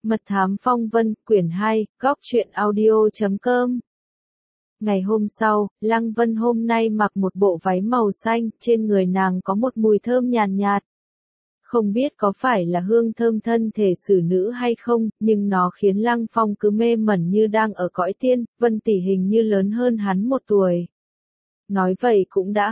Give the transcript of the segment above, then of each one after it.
Mật thám phong vân, quyển 2, góc truyện audio.com. Ngày hôm sau, Lăng Vân hôm nay mặc một bộ váy màu xanh, trên người nàng có một mùi thơm nhàn nhạt. Không biết có phải là hương thơm thân thể xử nữ hay không, nhưng nó khiến Lăng Phong cứ mê mẩn như đang ở cõi tiên. Vân tỷ hình như lớn hơn hắn 1 tuổi. Nói vậy cũng đã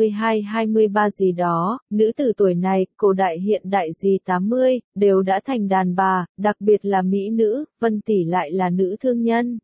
22-23 gì đó, nữ tử tuổi này, cổ đại hiện đại gì 80, đều đã thành đàn bà, đặc biệt là mỹ nữ, Vân tỷ lại là nữ thương nhân.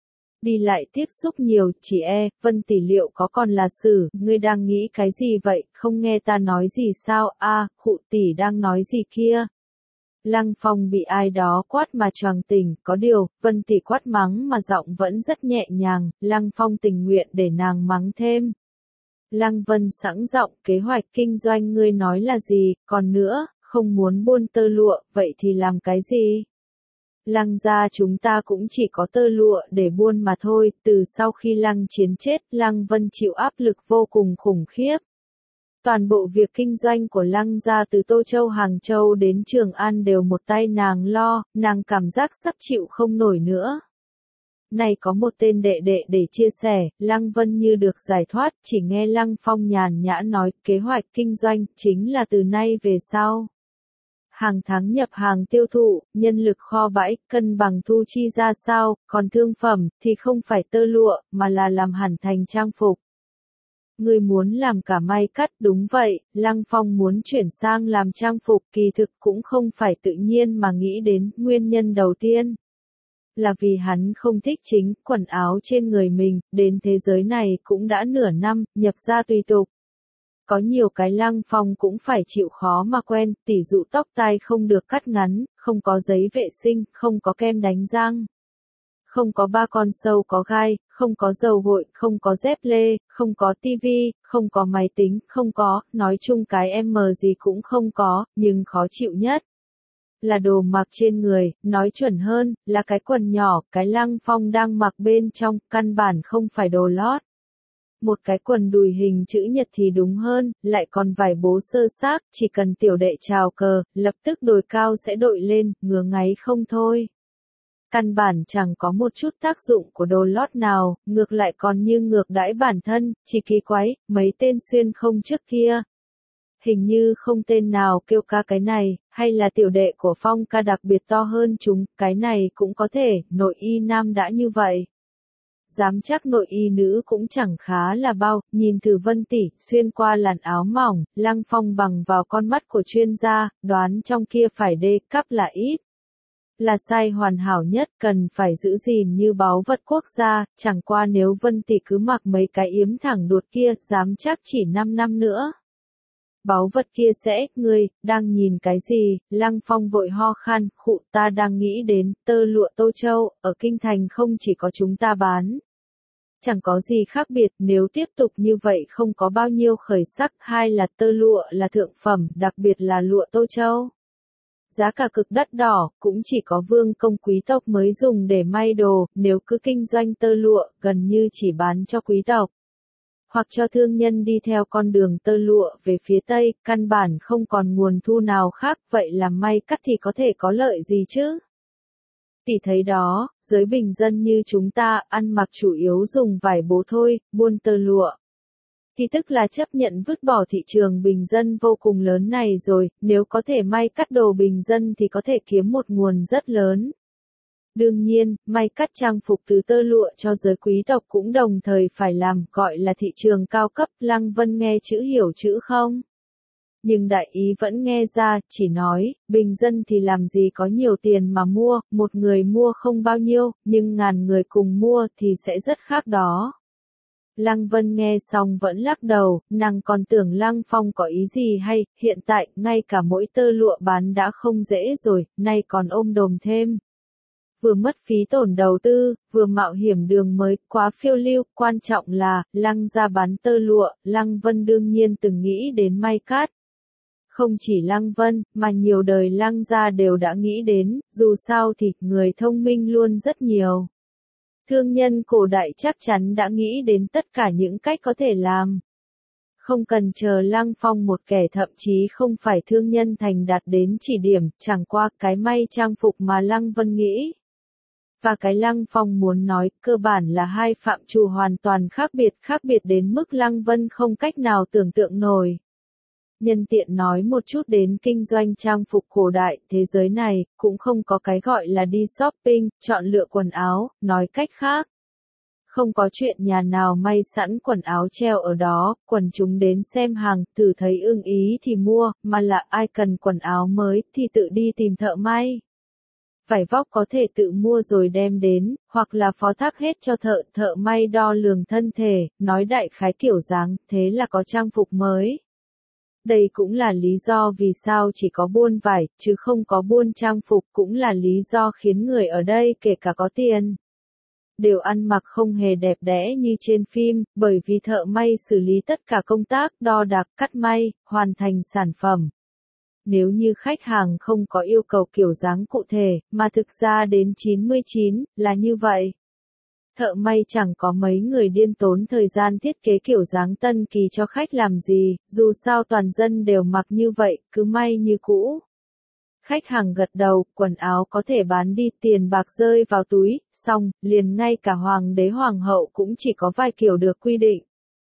Đi lại tiếp xúc nhiều, Vân tỷ liệu có còn là xử, ngươi đang nghĩ cái gì vậy, không nghe ta nói gì sao, khụ tỷ đang nói gì kia. Lăng Phong bị ai đó quát mà choàng tỉnh, có điều, Vân tỷ quát mắng mà giọng vẫn rất nhẹ nhàng, Lăng Phong tình nguyện để nàng mắng thêm. Lăng Vân sẵn giọng, kế hoạch kinh doanh ngươi nói là gì, còn nữa, không muốn buôn tơ lụa, vậy thì làm cái gì? Lăng gia chúng ta cũng chỉ có tơ lụa để buôn mà thôi, từ sau khi Lăng Chiến chết, Lăng Vân chịu áp lực vô cùng khủng khiếp. Toàn bộ việc kinh doanh của Lăng gia từ Tô Châu Hàng Châu đến Trường An đều một tay nàng lo, nàng cảm giác sắp chịu không nổi nữa. Này có một tên đệ đệ để chia sẻ, Lăng Vân như được giải thoát, chỉ nghe Lăng Phong nhàn nhã nói, kế hoạch kinh doanh, chính là từ nay về sau. Hàng tháng nhập hàng tiêu thụ, nhân lực kho bãi, cân bằng thu chi ra sao, còn thương phẩm, thì không phải tơ lụa, mà là làm hẳn thành trang phục. Người muốn làm cả may cắt, đúng vậy, Lăng Phong muốn chuyển sang làm trang phục, kỳ thực cũng không phải tự nhiên mà nghĩ đến, nguyên nhân đầu tiên là vì hắn không thích chính quần áo trên người mình, đến thế giới này cũng đã nửa năm, nhập gia tùy tục. Có nhiều cái Lăng Phong cũng phải chịu khó mà quen, tỉ dụ tóc tai không được cắt ngắn, không có giấy vệ sinh, không có kem đánh răng. Không có ba con sâu có gai, không có dầu gội, không có dép lê, không có tivi, không có máy tính, không có, nói chung cái gì cũng không có, nhưng khó chịu nhất là đồ mặc trên người, nói chuẩn hơn, là cái quần nhỏ, cái Lăng Phong đang mặc bên trong, căn bản không phải đồ lót. Một cái quần đùi hình chữ nhật thì đúng hơn, lại còn vải bố sơ xác, chỉ cần tiểu đệ chào cờ, lập tức đồi cao sẽ đội lên, ngứa ngáy không thôi. Căn bản chẳng có một chút tác dụng của đồ lót nào, ngược lại còn như ngược đãi bản thân, chỉ kỳ quái, mấy tên xuyên không trước kia. Hình như không tên nào kêu ca cái này, hay là tiểu đệ của Phong ca đặc biệt to hơn chúng, cái này cũng có thể, nội y nam đã như vậy. Dám chắc nội y nữ cũng chẳng khá là bao, nhìn thử Vân tỷ, xuyên qua làn áo mỏng, Lăng Phong bằng vào con mắt của chuyên gia, đoán trong kia phải đê cắp là ít. Là sai hoàn hảo nhất, cần phải giữ gìn như báu vật quốc gia, chẳng qua nếu Vân tỷ cứ mặc mấy cái yếm thẳng đuột kia, dám chắc chỉ 5 năm nữa. Báu vật kia sẽ, ngươi, đang nhìn cái gì, Lăng Phong vội ho khan, khụ ta đang nghĩ đến, tơ lụa Tô Châu, ở Kinh Thành không chỉ có chúng ta bán. Chẳng có gì khác biệt, nếu tiếp tục như vậy không có bao nhiêu khởi sắc, hai là tơ lụa là thượng phẩm, đặc biệt là lụa Tô Châu. Giá cả cực đắt đỏ, cũng chỉ có vương công quý tộc mới dùng để may đồ, nếu cứ kinh doanh tơ lụa, gần như chỉ bán cho quý tộc. Hoặc cho thương nhân đi theo con đường tơ lụa về phía Tây, căn bản không còn nguồn thu nào khác, vậy làm may cắt thì có thể có lợi gì chứ? Tỷ thấy đó, giới bình dân như chúng ta, ăn mặc chủ yếu dùng vải bố thôi, buôn tơ lụa. Thì tức là chấp nhận vứt bỏ thị trường bình dân vô cùng lớn này rồi, nếu có thể may cắt đồ bình dân thì có thể kiếm một nguồn rất lớn. Đương nhiên, may cắt trang phục từ tơ lụa cho giới quý tộc cũng đồng thời phải làm, gọi là thị trường cao cấp, Lăng Vân nghe chữ hiểu chữ không? Nhưng đại ý vẫn nghe ra, chỉ nói, bình dân thì làm gì có nhiều tiền mà mua, một người mua không bao nhiêu, nhưng ngàn người cùng mua thì sẽ rất khác đó. Lăng Vân nghe xong vẫn lắc đầu, nàng còn tưởng Lăng Phong có ý gì hay, hiện tại, ngay cả mỗi tơ lụa bán đã không dễ rồi, nay còn ôm đồm thêm. Vừa mất phí tổn đầu tư, vừa mạo hiểm đường mới, quá phiêu lưu, quan trọng là, Lăng gia bán tơ lụa, Lăng Vân đương nhiên từng nghĩ đến may cắt. Không chỉ Lăng Vân, mà nhiều đời Lăng gia đều đã nghĩ đến, dù sao thì, người thông minh luôn rất nhiều. Thương nhân cổ đại chắc chắn đã nghĩ đến tất cả những cách có thể làm. Không cần chờ Lăng Phong một kẻ thậm chí không phải thương nhân thành đạt đến chỉ điểm, chẳng qua cái may trang phục mà Lăng Vân nghĩ. Và cái Lăng Phong muốn nói, cơ bản là hai phạm trù hoàn toàn khác biệt đến mức Lăng Vân không cách nào tưởng tượng nổi. Nhân tiện nói một chút đến kinh doanh trang phục cổ đại, thế giới này, cũng không có cái gọi là đi shopping, chọn lựa quần áo, nói cách khác. Không có chuyện nhà nào may sẵn quần áo treo ở đó, quần chúng đến xem hàng, thử thấy ưng ý thì mua, mà là ai cần quần áo mới thì tự đi tìm thợ may. Vải vóc có thể tự mua rồi đem đến, hoặc là phó thác hết cho thợ may đo lường thân thể, nói đại khái kiểu dáng, thế là có trang phục mới. Đây cũng là lý do vì sao chỉ có buôn vải, chứ không có buôn trang phục, cũng là lý do khiến người ở đây kể cả có tiền đều ăn mặc không hề đẹp đẽ như trên phim, bởi vì thợ may xử lý tất cả công tác đo đạc, cắt may, hoàn thành sản phẩm. Nếu như khách hàng không có yêu cầu kiểu dáng cụ thể, mà thực ra đến 99 là như vậy. Thợ may chẳng có mấy người điên tốn thời gian thiết kế kiểu dáng tân kỳ cho khách làm gì, dù sao toàn dân đều mặc như vậy, cứ may như cũ. Khách hàng gật đầu, quần áo có thể bán đi, tiền bạc rơi vào túi, xong, liền ngay cả hoàng đế hoàng hậu cũng chỉ có vài kiểu được quy định.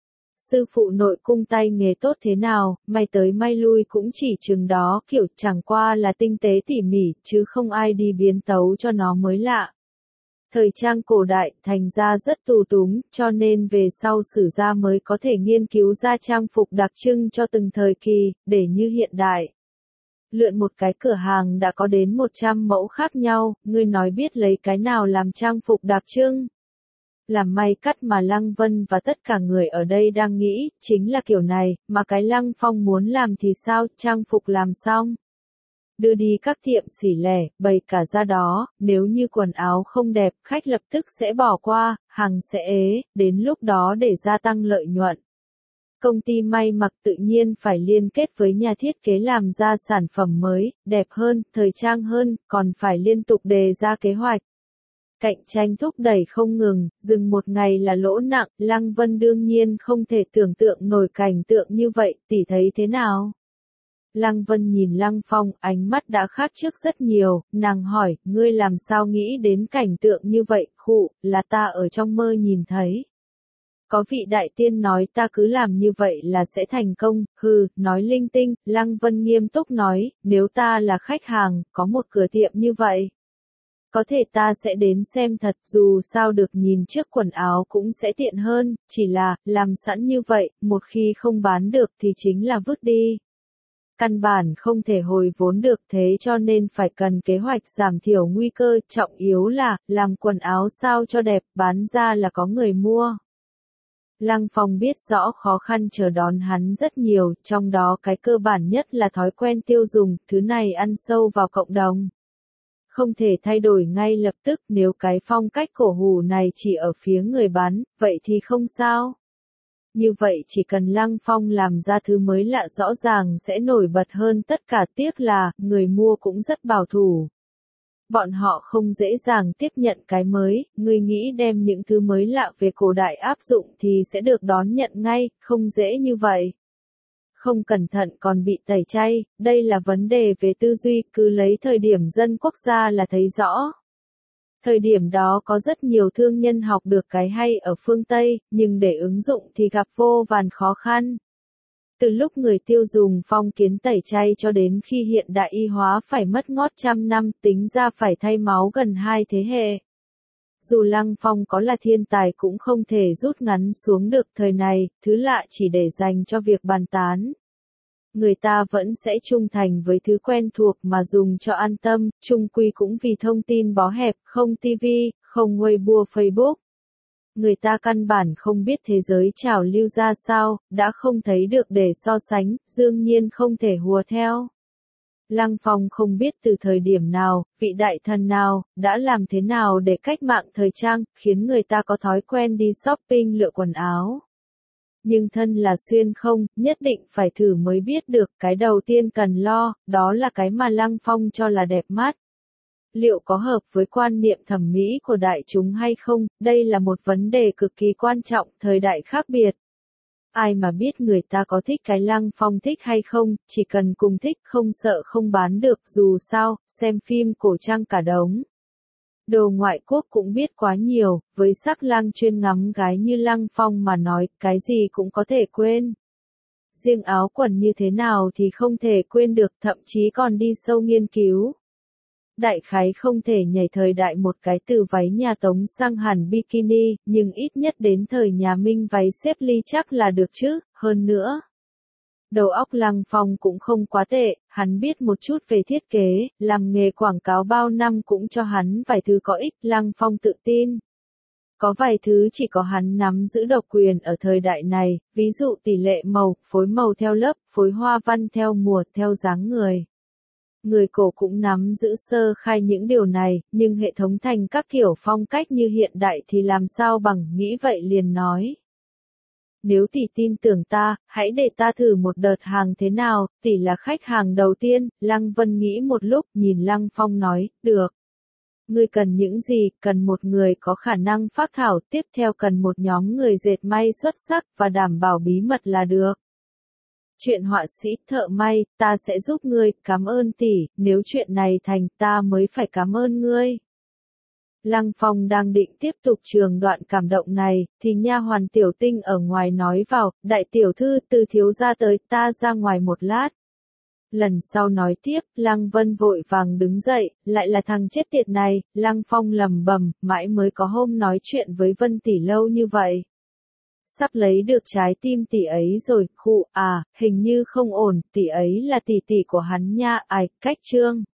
Sư phụ nội cung tay nghề tốt thế nào, may tới may lui cũng chỉ chừng đó, kiểu chẳng qua là tinh tế tỉ mỉ, chứ không ai đi biến tấu cho nó mới lạ. Thời trang cổ đại, thành ra rất tù túng, cho nên về sau sử gia mới có thể nghiên cứu ra trang phục đặc trưng cho từng thời kỳ, để như hiện đại. Lượn một cái cửa hàng đã có đến 100 mẫu khác nhau, ngươi nói biết lấy cái nào làm trang phục đặc trưng. Làm may cắt mà Lăng Vân và tất cả người ở đây đang nghĩ, chính là kiểu này, mà cái Lăng Phong muốn làm thì sao, trang phục làm xong. Đưa đi các tiệm xỉ lẻ, bày cả ra đó, nếu như quần áo không đẹp, khách lập tức sẽ bỏ qua, hàng sẽ ế, đến lúc đó để gia tăng lợi nhuận. Công ty may mặc tự nhiên phải liên kết với nhà thiết kế làm ra sản phẩm mới, đẹp hơn, thời trang hơn, còn phải liên tục đề ra kế hoạch. Cạnh tranh thúc đẩy không ngừng, dừng một ngày là lỗ nặng, Lăng Vân đương nhiên không thể tưởng tượng nổi cảnh tượng như vậy, tỷ thấy thế nào? Lăng Vân nhìn Lăng Phong, ánh mắt đã khác trước rất nhiều, nàng hỏi, ngươi làm sao nghĩ đến cảnh tượng như vậy, khụ, là ta ở trong mơ nhìn thấy. Có vị đại tiên nói ta cứ làm như vậy là sẽ thành công, hừ, nói linh tinh, Lăng Vân nghiêm túc nói, nếu ta là khách hàng, có một cửa tiệm như vậy. Có thể ta sẽ đến xem thật, dù sao được nhìn trước quần áo cũng sẽ tiện hơn, chỉ là, làm sẵn như vậy, một khi không bán được thì chính là vứt đi. Căn bản không thể hồi vốn được, thế cho nên phải cần kế hoạch giảm thiểu nguy cơ, trọng yếu là, làm quần áo sao cho đẹp, bán ra là có người mua. Lăng Phong biết rõ khó khăn chờ đón hắn rất nhiều, trong đó cái cơ bản nhất là thói quen tiêu dùng, thứ này ăn sâu vào cộng đồng. Không thể thay đổi ngay lập tức, nếu cái phong cách cổ hủ này chỉ ở phía người bán, vậy thì không sao. Như vậy chỉ cần Lăng Phong làm ra thứ mới lạ rõ ràng sẽ nổi bật hơn tất cả, tiếc là, người mua cũng rất bảo thủ. Bọn họ không dễ dàng tiếp nhận cái mới, người nghĩ đem những thứ mới lạ về cổ đại áp dụng thì sẽ được đón nhận ngay, không dễ như vậy. Không cẩn thận còn bị tẩy chay, đây là vấn đề về tư duy, cứ lấy thời điểm dân quốc gia là thấy rõ. Thời điểm đó có rất nhiều thương nhân học được cái hay ở phương Tây, nhưng để ứng dụng thì gặp vô vàn khó khăn. Từ lúc người tiêu dùng phong kiến tẩy chay cho đến khi hiện đại y hóa phải mất ngót trăm năm, tính ra phải thay máu gần 2 thế hệ. Dù Lăng Phong có là thiên tài cũng không thể rút ngắn xuống được thời này, thứ lạ chỉ để dành cho việc bàn tán. Người ta vẫn sẽ trung thành với thứ quen thuộc mà dùng cho an tâm, chung quy cũng vì thông tin bó hẹp, không TV, không Weibo Facebook. Người ta căn bản không biết thế giới trào lưu ra sao, đã không thấy được để so sánh, đương nhiên không thể hùa theo. Lăng Phong không biết từ thời điểm nào, vị đại thần nào, đã làm thế nào để cách mạng thời trang, khiến người ta có thói quen đi shopping lựa quần áo. Nhưng thân là xuyên không, nhất định phải thử mới biết được, cái đầu tiên cần lo, đó là cái mà Lăng Phong cho là đẹp mắt. Liệu có hợp với quan niệm thẩm mỹ của đại chúng hay không, đây là một vấn đề cực kỳ quan trọng, thời đại khác biệt. Ai mà biết người ta có thích cái Lăng Phong thích hay không, chỉ cần cùng thích không sợ không bán được, dù sao, xem phim cổ trang cả đống. Đồ ngoại quốc cũng biết quá nhiều, với sắc lang chuyên ngắm gái như Lăng Phong mà nói, cái gì cũng có thể quên. Riêng áo quần như thế nào thì không thể quên được, thậm chí còn đi sâu nghiên cứu. Đại khái không thể nhảy thời đại một cái từ váy nhà Tống sang hẳn bikini, nhưng ít nhất đến thời nhà Minh váy xếp ly chắc là được chứ, hơn nữa. Đầu óc Lăng Phong cũng không quá tệ, hắn biết một chút về thiết kế, làm nghề quảng cáo bao năm cũng cho hắn vài thứ có ích, Lăng Phong tự tin. Có vài thứ chỉ có hắn nắm giữ độc quyền ở thời đại này, ví dụ tỷ lệ màu, phối màu theo lớp, phối hoa văn theo mùa, theo dáng người. Người cổ cũng nắm giữ sơ khai những điều này, nhưng hệ thống thành các kiểu phong cách như hiện đại thì làm sao bằng, nghĩ vậy liền nói. Nếu tỷ tin tưởng ta, hãy để ta thử một đợt hàng thế nào, tỷ là khách hàng đầu tiên, Lăng Vân nghĩ một lúc, nhìn Lăng Phong nói, được. Ngươi cần những gì, cần một người có khả năng phác thảo, tiếp theo cần một nhóm người dệt may xuất sắc và đảm bảo bí mật là được. Chuyện họa sĩ, thợ may, ta sẽ giúp ngươi, cảm ơn tỷ, nếu chuyện này thành ta mới phải cảm ơn ngươi. Lăng Phong đang định tiếp tục trường đoạn cảm động này, thì nha hoàn Tiểu Tinh ở ngoài nói vào, đại tiểu thư Từ thiếu gia tới, ta ra ngoài một lát. Lần sau nói tiếp, Lăng Vân vội vàng đứng dậy, lại là thằng chết tiệt này, Lăng Phong lầm bầm, mãi mới có hôm nói chuyện với Vân tỷ lâu như vậy. Sắp lấy được trái tim tỷ ấy rồi, khụ, hình như không ổn, tỷ ấy là tỷ tỷ của hắn nha, cách Trương.